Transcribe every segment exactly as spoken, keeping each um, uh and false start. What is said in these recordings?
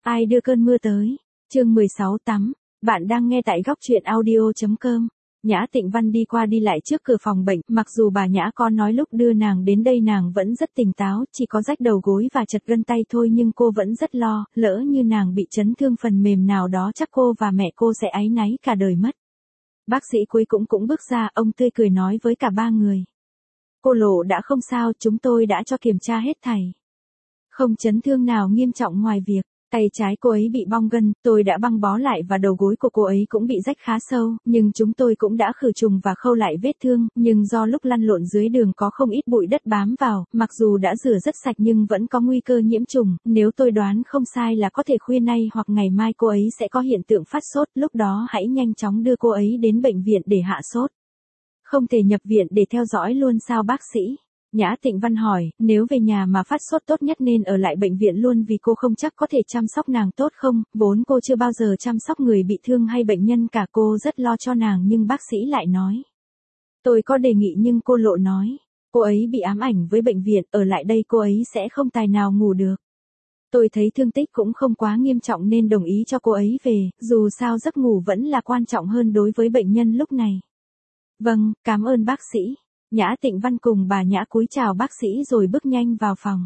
Ai đưa cơn mưa tới? Chương mười sáu tắm. Bạn đang nghe tại góc truyện audio.com. Nhã Tịnh Văn đi qua đi lại trước cửa phòng bệnh, mặc dù bà Nhã có nói lúc đưa nàng đến đây nàng vẫn rất tỉnh táo, chỉ có rách đầu gối và chật gân tay thôi, nhưng cô vẫn rất lo, lỡ như nàng bị chấn thương phần mềm nào đó chắc cô và mẹ cô sẽ áy náy cả đời mất. Bác sĩ cuối cũng cũng bước ra, ông tươi cười nói với cả ba người. Cô Lộ đã không sao, chúng tôi đã cho kiểm tra hết thảy. Không chấn thương nào nghiêm trọng ngoài việc tay trái cô ấy bị bong gân, tôi đã băng bó lại và đầu gối của cô ấy cũng bị rách khá sâu, nhưng chúng tôi cũng đã khử trùng và khâu lại vết thương, nhưng do lúc lăn lộn dưới đường có không ít bụi đất bám vào, mặc dù đã rửa rất sạch nhưng vẫn có nguy cơ nhiễm trùng, nếu tôi đoán không sai là có thể khuya nay hoặc ngày mai cô ấy sẽ có hiện tượng phát sốt, lúc đó hãy nhanh chóng đưa cô ấy đến bệnh viện để hạ sốt. Không thể nhập viện để theo dõi luôn sao bác sĩ? Nhã Tịnh Văn hỏi, nếu về nhà mà phát sốt tốt nhất nên ở lại bệnh viện luôn vì cô không chắc có thể chăm sóc nàng tốt không, vốn cô chưa bao giờ chăm sóc người bị thương hay bệnh nhân cả, cô rất lo cho nàng nhưng bác sĩ lại nói. Tôi có đề nghị nhưng cô Lộ nói, cô ấy bị ám ảnh với bệnh viện, ở lại đây cô ấy sẽ không tài nào ngủ được. Tôi thấy thương tích cũng không quá nghiêm trọng nên đồng ý cho cô ấy về, dù sao giấc ngủ vẫn là quan trọng hơn đối với bệnh nhân lúc này. Vâng, cảm ơn bác sĩ. Nhã Tịnh Văn cùng bà Nhã cúi chào bác sĩ rồi bước nhanh vào phòng.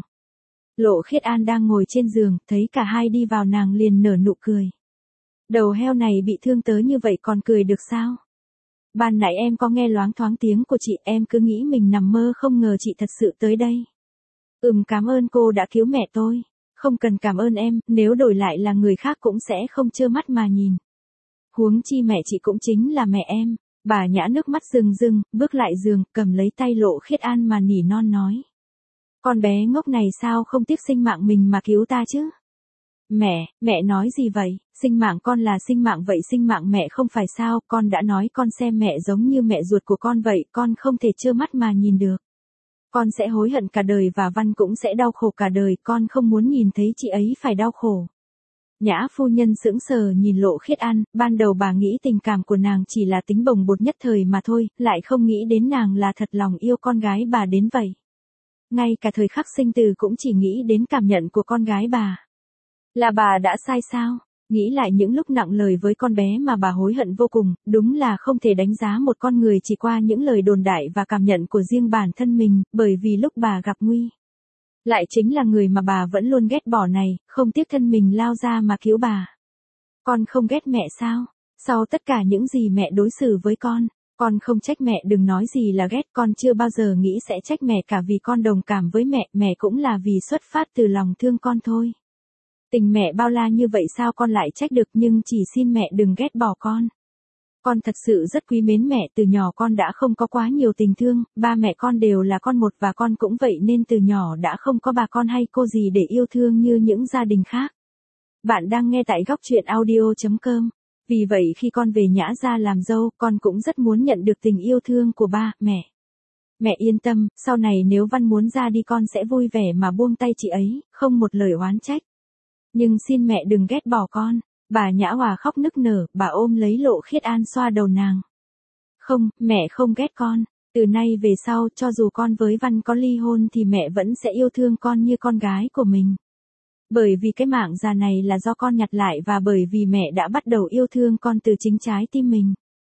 Lộ Khiết An đang ngồi trên giường, thấy cả hai đi vào nàng liền nở nụ cười. Đầu heo này bị thương tới như vậy còn cười được sao? Ban nãy em có nghe loáng thoáng tiếng của chị, em cứ nghĩ mình nằm mơ không ngờ chị thật sự tới đây. Ừm, cảm ơn cô đã cứu mẹ tôi. Không cần cảm ơn em, nếu đổi lại là người khác cũng sẽ không trơ mắt mà nhìn. Huống chi mẹ chị cũng chính là mẹ em. Bà Nhã nước mắt rưng rưng, bước lại giường, cầm lấy tay Lộ Khiết An mà nỉ non nói. Con bé ngốc này sao không tiếc sinh mạng mình mà cứu ta chứ? Mẹ, mẹ nói gì vậy? Sinh mạng con là sinh mạng vậy sinh mạng mẹ không phải sao? Con đã nói con xem mẹ giống như mẹ ruột của con vậy, con không thể trơ mắt mà nhìn được. Con sẽ hối hận cả đời và Văn cũng sẽ đau khổ cả đời, con không muốn nhìn thấy chị ấy phải đau khổ. Nhã phu nhân sững sờ nhìn Lộ Khiết An, ban đầu bà nghĩ tình cảm của nàng chỉ là tính bồng bột nhất thời mà thôi, lại không nghĩ đến nàng là thật lòng yêu con gái bà đến vậy. Ngay cả thời khắc sinh tử cũng chỉ nghĩ đến cảm nhận của con gái bà. Là bà đã sai sao? Nghĩ lại những lúc nặng lời với con bé mà bà hối hận vô cùng, đúng là không thể đánh giá một con người chỉ qua những lời đồn đại và cảm nhận của riêng bản thân mình, bởi vì lúc bà gặp nguy. Lại chính là người mà bà vẫn luôn ghét bỏ này, không tiếc thân mình lao ra mà cứu bà. Con không ghét mẹ sao? Sau tất cả những gì mẹ đối xử với con, con không trách mẹ, đừng nói gì là ghét, con chưa bao giờ nghĩ sẽ trách mẹ cả vì con đồng cảm với mẹ, mẹ cũng là vì xuất phát từ lòng thương con thôi. Tình mẹ bao la như vậy sao con lại trách được, nhưng chỉ xin mẹ đừng ghét bỏ con. Con thật sự rất quý mến mẹ, từ nhỏ con đã không có quá nhiều tình thương, ba mẹ con đều là con một và con cũng vậy nên từ nhỏ đã không có bà con hay cô gì để yêu thương như những gia đình khác. Bạn đang nghe tại góc truyện audio.com. Vì vậy khi con về Nhã gia làm dâu, con cũng rất muốn nhận được tình yêu thương của ba, mẹ. Mẹ yên tâm, sau này nếu Văn muốn ra đi con sẽ vui vẻ mà buông tay chị ấy, không một lời oán trách. Nhưng xin mẹ đừng ghét bỏ con. Bà Nhã Hòa khóc nức nở, bà ôm lấy Lộ Khiết An xoa đầu nàng. Không, mẹ không ghét con. Từ nay về sau, cho dù con với Văn có ly hôn thì mẹ vẫn sẽ yêu thương con như con gái của mình. Bởi vì cái mạng già này là do con nhặt lại và bởi vì mẹ đã bắt đầu yêu thương con từ chính trái tim mình.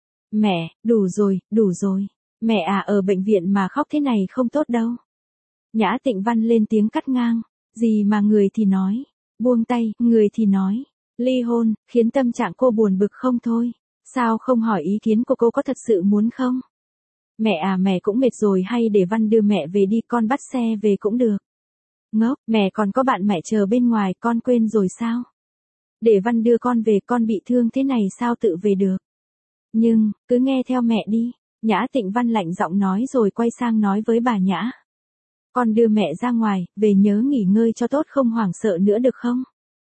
Mẹ, đủ rồi, đủ rồi. Mẹ à, ở bệnh viện mà khóc thế này không tốt đâu. Nhã Tịnh Văn lên tiếng cắt ngang. Gì mà người thì nói. Buông tay, người thì nói. Ly hôn, khiến tâm trạng cô buồn bực không thôi. Sao không hỏi ý kiến của cô có thật sự muốn không? Mẹ à, mẹ cũng mệt rồi, hay để Văn đưa mẹ về đi, con bắt xe về cũng được. Ngốc, mẹ còn có bạn mẹ chờ bên ngoài, con quên rồi sao? Để Văn đưa con về, con bị thương thế này sao tự về được? Nhưng, cứ nghe theo mẹ đi. Nhã Tịnh Văn lạnh giọng nói rồi quay sang nói với bà Nhã. Con đưa mẹ ra ngoài, về nhớ nghỉ ngơi cho tốt, không hoảng sợ nữa được không?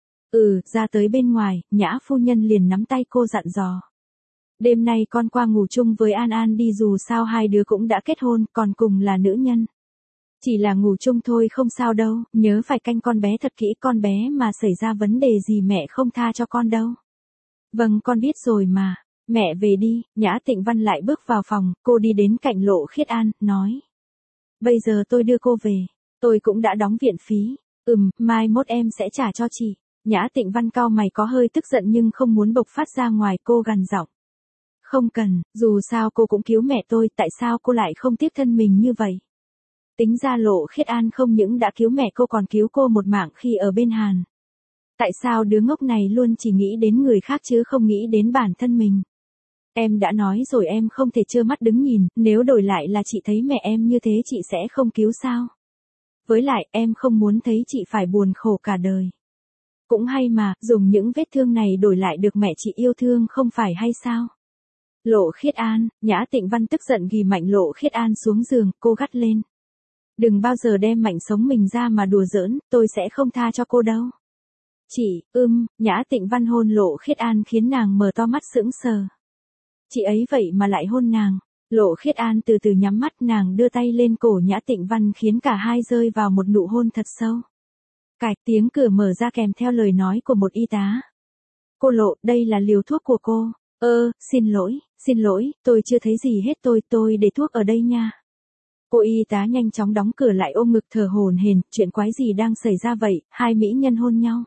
Ừ, ra tới bên ngoài, Nhã phu nhân liền nắm tay cô dặn dò. Đêm nay con qua ngủ chung với An An đi, dù sao hai đứa cũng đã kết hôn, còn cùng là nữ nhân. Chỉ là ngủ chung thôi không sao đâu, nhớ phải canh con bé thật kỹ, con bé mà xảy ra vấn đề gì mẹ không tha cho con đâu. Vâng, con biết rồi mà. Mẹ về đi. Nhã Tịnh Văn lại bước vào phòng, cô đi đến cạnh Lộ Khiết An, nói. Bây giờ tôi đưa cô về, tôi cũng đã đóng viện phí. Ừm, mai mốt em sẽ trả cho chị. Nhã Tịnh Văn cau mày có hơi tức giận nhưng không muốn bộc phát ra ngoài, cô gằn giọng. Không cần, dù sao cô cũng cứu mẹ tôi, tại sao cô lại không tiếp thân mình như vậy? Tính ra Lộ Khiết An không những đã cứu mẹ cô còn cứu cô một mạng khi ở bên Hàn. Tại sao đứa ngốc này luôn chỉ nghĩ đến người khác chứ không nghĩ đến bản thân mình? Em đã nói rồi em không thể trơ mắt đứng nhìn, nếu đổi lại là chị thấy mẹ em như thế chị sẽ không cứu sao? Với lại em không muốn thấy chị phải buồn khổ cả đời. Cũng hay mà, dùng những vết thương này đổi lại được mẹ chị yêu thương không phải hay sao? Lộ Khiết An, Nhã Tịnh Văn tức giận ghi mạnh Lộ Khiết An xuống giường, cô gắt lên. Đừng bao giờ đem mảnh sống mình ra mà đùa giỡn, tôi sẽ không tha cho cô đâu. Chị, ưm, Nhã Tịnh Văn hôn Lộ Khiết An khiến nàng mở to mắt sững sờ. Chị ấy vậy mà lại hôn nàng. Lộ Khiết An từ từ nhắm mắt, nàng đưa tay lên cổ Nhã Tịnh Văn khiến cả hai rơi vào một nụ hôn thật sâu. Cạch, tiếng cửa mở ra kèm theo lời nói của một y tá. Cô Lộ, đây là liều thuốc của cô. Ơ, xin lỗi, xin lỗi, tôi chưa thấy gì hết, tôi, tôi để thuốc ở đây nha. Cô y tá nhanh chóng đóng cửa lại, ôm ngực thở hổn hển, chuyện quái gì đang xảy ra vậy, hai mỹ nhân hôn nhau.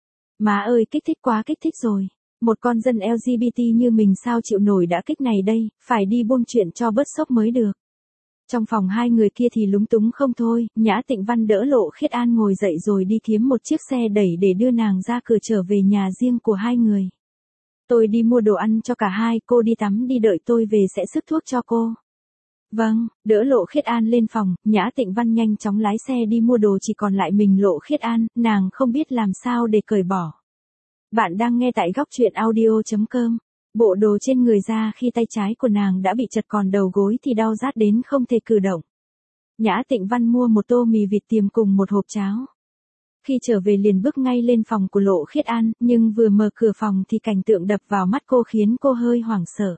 Má ơi, kích thích quá kích thích rồi. Một con dân lờ giê bê tê như mình sao chịu nổi đã kích này đây, phải đi buông chuyện cho bớt sốc mới được. Trong phòng hai người kia thì lúng túng không thôi, Nhã Tịnh Văn đỡ Lộ Khiết An ngồi dậy rồi đi kiếm một chiếc xe đẩy để đưa nàng ra cửa trở về nhà riêng của hai người. Tôi đi mua đồ ăn cho cả hai, cô đi tắm đi, đợi tôi về sẽ sức thuốc cho cô. Vâng, đỡ Lộ Khiết An lên phòng, Nhã Tịnh Văn nhanh chóng lái xe đi mua đồ, chỉ còn lại mình Lộ Khiết An, nàng không biết làm sao để cởi bỏ. Bạn đang nghe tại góc truyện audio chấm com. Bộ đồ trên người ra khi tay trái của nàng đã bị chật, còn đầu gối thì đau rát đến không thể cử động. Nhã Tịnh Văn mua một tô mì vịt tiềm cùng một hộp cháo. Khi trở về liền bước ngay lên phòng của Lộ Khiết An, nhưng vừa mở cửa phòng thì cảnh tượng đập vào mắt cô khiến cô hơi hoảng sợ.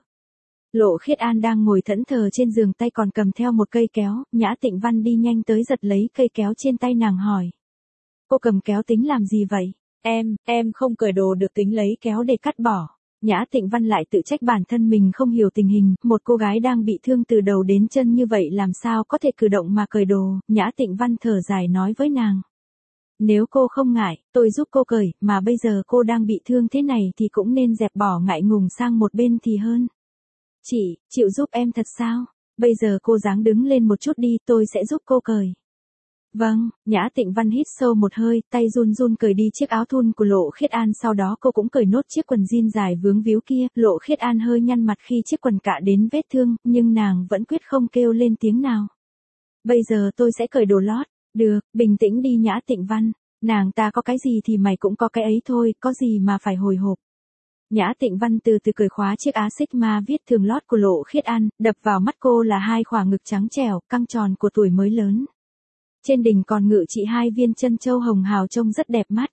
Lộ Khiết An đang ngồi thẫn thờ trên giường, tay còn cầm theo một cây kéo, Nhã Tịnh Văn đi nhanh tới giật lấy cây kéo trên tay nàng hỏi. Cô cầm kéo tính làm gì vậy? Em, em không cởi đồ được, tính lấy kéo để cắt bỏ. Nhã Tịnh Văn lại tự trách bản thân mình không hiểu tình hình, một cô gái đang bị thương từ đầu đến chân như vậy làm sao có thể cử động mà cởi đồ. Nhã Tịnh Văn thở dài nói với nàng. Nếu cô không ngại, tôi giúp cô cởi, mà bây giờ cô đang bị thương thế này thì cũng nên dẹp bỏ ngại ngùng sang một bên thì hơn. Chị, chịu giúp em thật sao? Bây giờ cô ráng đứng lên một chút đi, tôi sẽ giúp cô cởi. Vâng, Nhã Tịnh Văn hít sâu một hơi, tay run run cởi đi chiếc áo thun của Lộ Khiết An, sau đó cô cũng cởi nốt chiếc quần jean dài vướng víu kia. Lộ Khiết An hơi nhăn mặt khi chiếc quần cạ đến vết thương, nhưng nàng vẫn quyết không kêu lên tiếng nào. Bây giờ tôi sẽ cởi đồ lót. Được, bình tĩnh đi Nhã Tịnh Văn, nàng ta có cái gì thì mày cũng có cái ấy thôi, có gì mà phải hồi hộp. Nhã Tịnh Văn từ từ cởi khóa chiếc áo Sigma viết thường lót của Lộ Khiết An, đập vào mắt cô là hai khoảng ngực trắng trẻo, căng tròn của tuổi mới lớn. Trên đỉnh còn ngự trị hai viên chân châu hồng hào trông rất đẹp mắt.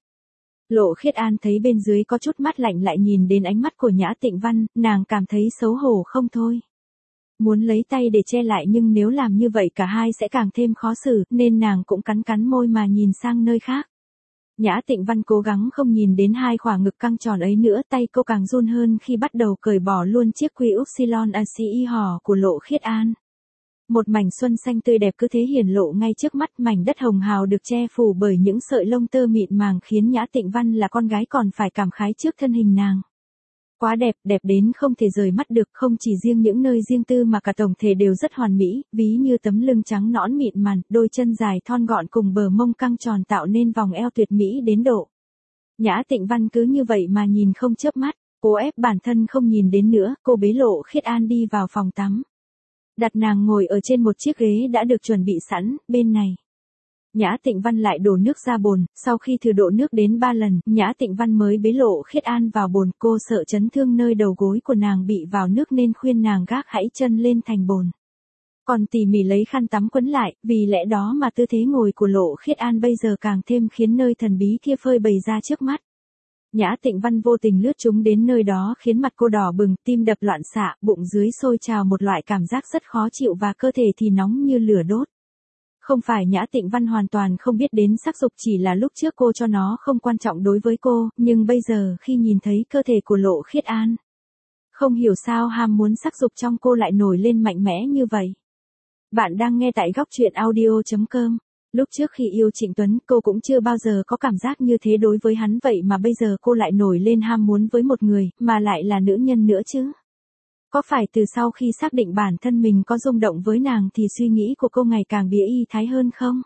Lộ Khiết An thấy bên dưới có chút mát lạnh, lại nhìn đến ánh mắt của Nhã Tịnh Văn, nàng cảm thấy xấu hổ không thôi. Muốn lấy tay để che lại nhưng nếu làm như vậy cả hai sẽ càng thêm khó xử, nên nàng cũng cắn cắn môi mà nhìn sang nơi khác. Nhã Tịnh Văn cố gắng không nhìn đến hai khoảng ngực căng tròn ấy nữa, tay cô càng run hơn khi bắt đầu cởi bỏ luôn chiếc quy upsilon a xê i hò của Lộ Khiết An. Một mảnh xuân xanh tươi đẹp cứ thế hiển lộ ngay trước mắt, mảnh đất hồng hào được che phủ bởi những sợi lông tơ mịn màng khiến Nhã Tịnh Văn là con gái còn phải cảm khái trước thân hình nàng. Quá đẹp, đẹp đến không thể rời mắt được, không chỉ riêng những nơi riêng tư mà cả tổng thể đều rất hoàn mỹ, ví như tấm lưng trắng nõn mịn màng, đôi chân dài thon gọn cùng bờ mông căng tròn tạo nên vòng eo tuyệt mỹ đến độ. Nhã Tịnh Văn cứ như vậy mà nhìn không chớp mắt, cố ép bản thân không nhìn đến nữa, cô bế Lộ Khiết An đi vào phòng tắm. Đặt nàng ngồi ở trên một chiếc ghế đã được chuẩn bị sẵn, bên này. Nhã Tịnh Văn lại đổ nước ra bồn, sau khi thử độ nước đến ba lần, Nhã Tịnh Văn mới bế Lộ Khiết An vào bồn, cô sợ chấn thương nơi đầu gối của nàng bị vào nước nên khuyên nàng gác hãy chân lên thành bồn. Còn tỉ mỉ lấy khăn tắm quấn lại, vì lẽ đó mà tư thế ngồi của Lộ Khiết An bây giờ càng thêm khiến nơi thần bí kia phơi bày ra trước mắt. Nhã Tịnh Văn vô tình lướt chúng đến nơi đó khiến mặt cô đỏ bừng, tim đập loạn xạ, bụng dưới sôi trào một loại cảm giác rất khó chịu và cơ thể thì nóng như lửa đốt. Không phải Nhã Tịnh Văn hoàn toàn không biết đến sắc dục, chỉ là lúc trước cô cho nó không quan trọng đối với cô, nhưng bây giờ khi nhìn thấy cơ thể của Lộ Khiết An, không hiểu sao ham muốn sắc dục trong cô lại nổi lên mạnh mẽ như vậy. Bạn đang nghe tại góc truyện audio chấm com. Lúc trước khi yêu Trịnh Tuấn, cô cũng chưa bao giờ có cảm giác như thế đối với hắn, vậy mà bây giờ cô lại nổi lên ham muốn với một người, mà lại là nữ nhân nữa chứ. Có phải từ sau khi xác định bản thân mình có rung động với nàng thì suy nghĩ của cô ngày càng bía y thái hơn không?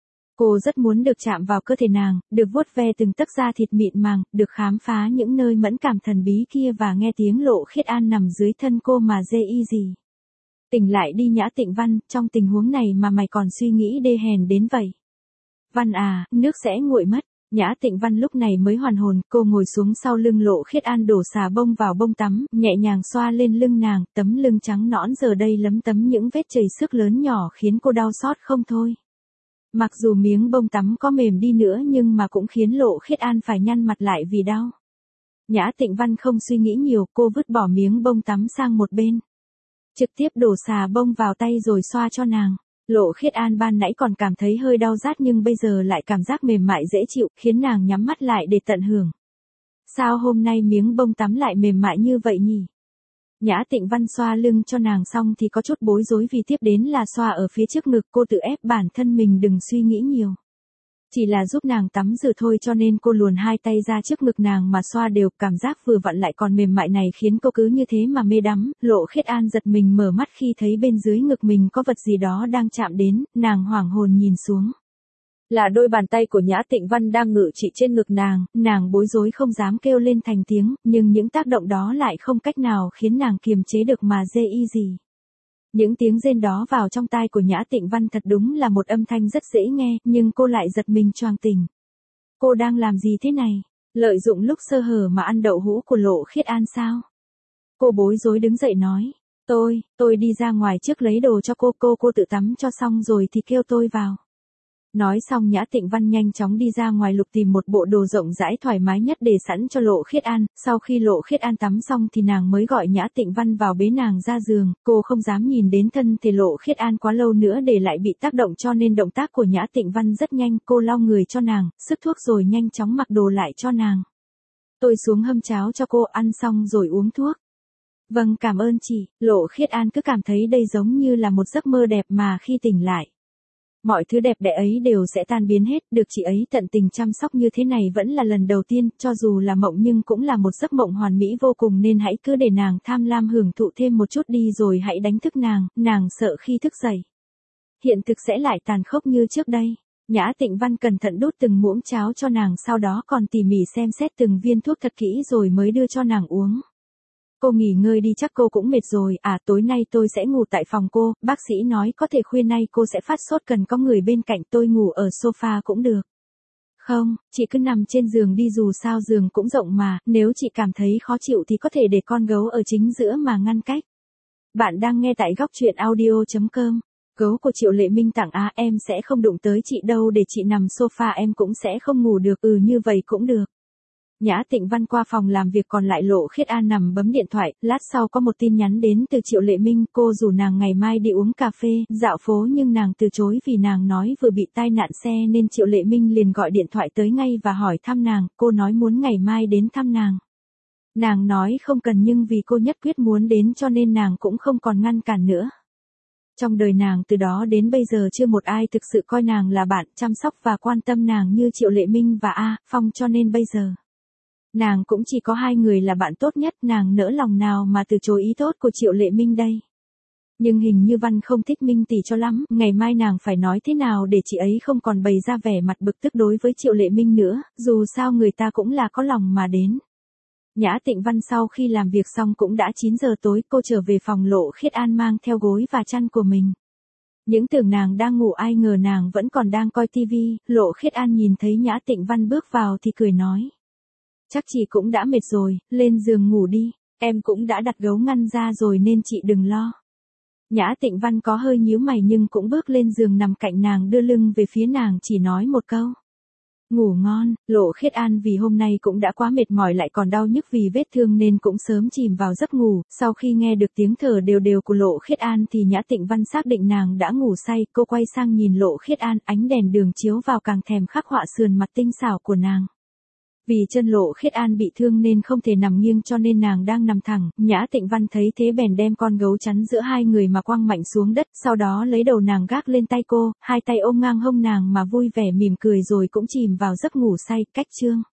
Cô rất muốn được chạm vào cơ thể nàng, được vuốt ve từng tấc da thịt mịn màng, được khám phá những nơi mẫn cảm thần bí kia và nghe tiếng Lộ Khiết An nằm dưới thân cô mà dê y gì. Tỉnh lại đi Nhã Tịnh Văn, trong tình huống này mà mày còn suy nghĩ đê hèn đến vậy. Văn à, nước sẽ nguội mất. Nhã Tịnh Văn lúc này mới hoàn hồn, cô ngồi xuống sau lưng Lộ Khiết An đổ xà bông vào bông tắm, nhẹ nhàng xoa lên lưng nàng, tấm lưng trắng nõn giờ đây lấm tấm những vết chảy xước lớn nhỏ khiến cô đau xót không thôi. Mặc dù miếng bông tắm có mềm đi nữa nhưng mà cũng khiến Lộ Khiết An phải nhăn mặt lại vì đau. Nhã Tịnh Văn không suy nghĩ nhiều, cô vứt bỏ miếng bông tắm sang một bên. Trực tiếp đổ xà bông vào tay rồi xoa cho nàng. Lộ Khiết An ban nãy còn cảm thấy hơi đau rát nhưng bây giờ lại cảm giác mềm mại dễ chịu, khiến nàng nhắm mắt lại để tận hưởng. Sao hôm nay miếng bông tắm lại mềm mại như vậy nhỉ? Nhã Tịnh Văn xoa lưng cho nàng xong thì có chút bối rối vì tiếp đến là xoa ở phía trước ngực, cô tự ép bản thân mình đừng suy nghĩ nhiều. Chỉ là giúp nàng tắm rửa thôi cho nên cô luồn hai tay ra trước ngực nàng mà xoa đều, cảm giác vừa vặn lại còn mềm mại này khiến cô cứ như thế mà mê đắm. Lộ Khiết An giật mình mở mắt khi thấy bên dưới ngực mình có vật gì đó đang chạm đến, nàng hoảng hồn nhìn xuống. Là đôi bàn tay của Nhã Tịnh Văn đang ngự trị trên ngực nàng, nàng bối rối không dám kêu lên thành tiếng, nhưng những tác động đó lại không cách nào khiến nàng kiềm chế được mà dê y gì. Những tiếng rên đó vào trong tai của Nhã Tịnh Văn thật đúng là một âm thanh rất dễ nghe, nhưng cô lại giật mình choàng tỉnh. Cô đang làm gì thế này? Lợi dụng lúc sơ hở mà ăn đậu hũ của Lộ Khiết An sao? Cô bối rối đứng dậy nói, tôi, tôi đi ra ngoài trước lấy đồ cho cô, cô cô tự tắm cho xong rồi thì kêu tôi vào. Nói xong Nhã Tịnh Văn nhanh chóng đi ra ngoài lục tìm một bộ đồ rộng rãi thoải mái nhất để sẵn cho Lộ Khiết An, sau khi Lộ Khiết An tắm xong thì nàng mới gọi Nhã Tịnh Văn vào bế nàng ra giường, cô không dám nhìn đến thân thể Lộ Khiết An quá lâu nữa để lại bị tác động cho nên động tác của Nhã Tịnh Văn rất nhanh, cô lau người cho nàng, sức thuốc rồi nhanh chóng mặc đồ lại cho nàng. Tôi xuống hâm cháo cho cô, ăn xong rồi uống thuốc. Vâng, cảm ơn chị. Lộ Khiết An cứ cảm thấy đây giống như là một giấc mơ đẹp mà khi tỉnh lại, mọi thứ đẹp đẽ ấy đều sẽ tan biến hết, được chị ấy tận tình chăm sóc như thế này vẫn là lần đầu tiên, cho dù là mộng nhưng cũng là một giấc mộng hoàn mỹ vô cùng nên hãy cứ để nàng tham lam hưởng thụ thêm một chút đi rồi hãy đánh thức nàng, nàng sợ khi thức dậy. Hiện thực sẽ lại tàn khốc như trước đây. Nhã Tịnh Văn cẩn thận đút từng muỗng cháo cho nàng, sau đó còn tỉ mỉ xem xét từng viên thuốc thật kỹ rồi mới đưa cho nàng uống. Cô nghỉ ngơi đi, chắc cô cũng mệt rồi, à tối nay tôi sẽ ngủ tại phòng cô, bác sĩ nói có thể khuya nay cô sẽ phát sốt cần có người bên cạnh, tôi ngủ ở sofa cũng được. Không, chị cứ nằm trên giường đi, dù sao giường cũng rộng mà, nếu chị cảm thấy khó chịu thì có thể để con gấu ở chính giữa mà ngăn cách. Bạn đang nghe tại góc truyện audio chấm com. Gấu của Triệu Lệ Minh tặng à, em sẽ không đụng tới chị đâu, để chị nằm sofa em cũng sẽ không ngủ được, ừ như vậy cũng được. Nhã Tịnh Văn qua phòng làm việc, còn lại Lộ Khiết An nằm bấm điện thoại, lát sau có một tin nhắn đến từ Triệu Lệ Minh, cô rủ nàng ngày mai đi uống cà phê, dạo phố nhưng nàng từ chối vì nàng nói vừa bị tai nạn xe nên Triệu Lệ Minh liền gọi điện thoại tới ngay và hỏi thăm nàng, cô nói muốn ngày mai đến thăm nàng. Nàng nói không cần nhưng vì cô nhất quyết muốn đến cho nên nàng cũng không còn ngăn cản nữa. Trong đời nàng từ đó đến bây giờ chưa một ai thực sự coi nàng là bạn, chăm sóc và quan tâm nàng như Triệu Lệ Minh và A Phong, cho nên bây giờ nàng cũng chỉ có hai người là bạn tốt nhất, nàng nỡ lòng nào mà từ chối ý tốt của Triệu Lệ Minh đây. Nhưng hình như Văn không thích Minh tỷ cho lắm, ngày mai nàng phải nói thế nào để chị ấy không còn bày ra vẻ mặt bực tức đối với Triệu Lệ Minh nữa, dù sao người ta cũng là có lòng mà đến. Nhã Tịnh Văn sau khi làm việc xong cũng đã chín giờ tối, cô trở về phòng Lộ Khiết An mang theo gối và chăn của mình. Những tưởng nàng đang ngủ, ai ngờ nàng vẫn còn đang coi tivi. Lộ Khiết An nhìn thấy Nhã Tịnh Văn bước vào thì cười nói. Chắc chị cũng đã mệt rồi, lên giường ngủ đi, em cũng đã đặt gấu ngăn ra rồi nên chị đừng lo. Nhã Tịnh Văn có hơi nhíu mày nhưng cũng bước lên giường nằm cạnh nàng, đưa lưng về phía nàng, chỉ nói một câu. Ngủ ngon. Lộ Khiết An vì hôm nay cũng đã quá mệt mỏi lại còn đau nhức vì vết thương nên cũng sớm chìm vào giấc ngủ, sau khi nghe được tiếng thở đều đều của Lộ Khiết An thì Nhã Tịnh Văn xác định nàng đã ngủ say, cô quay sang nhìn Lộ Khiết An, ánh đèn đường chiếu vào càng thèm khắc họa sườn mặt tinh xảo của nàng. Vì chân Lộ Khiết An bị thương nên không thể nằm nghiêng cho nên nàng đang nằm thẳng, Nhã Tịnh Văn thấy thế bèn đem con gấu chắn giữa hai người mà quăng mạnh xuống đất, sau đó lấy đầu nàng gác lên tay cô, hai tay ôm ngang hông nàng mà vui vẻ mỉm cười rồi cũng chìm vào giấc ngủ say. Cách chương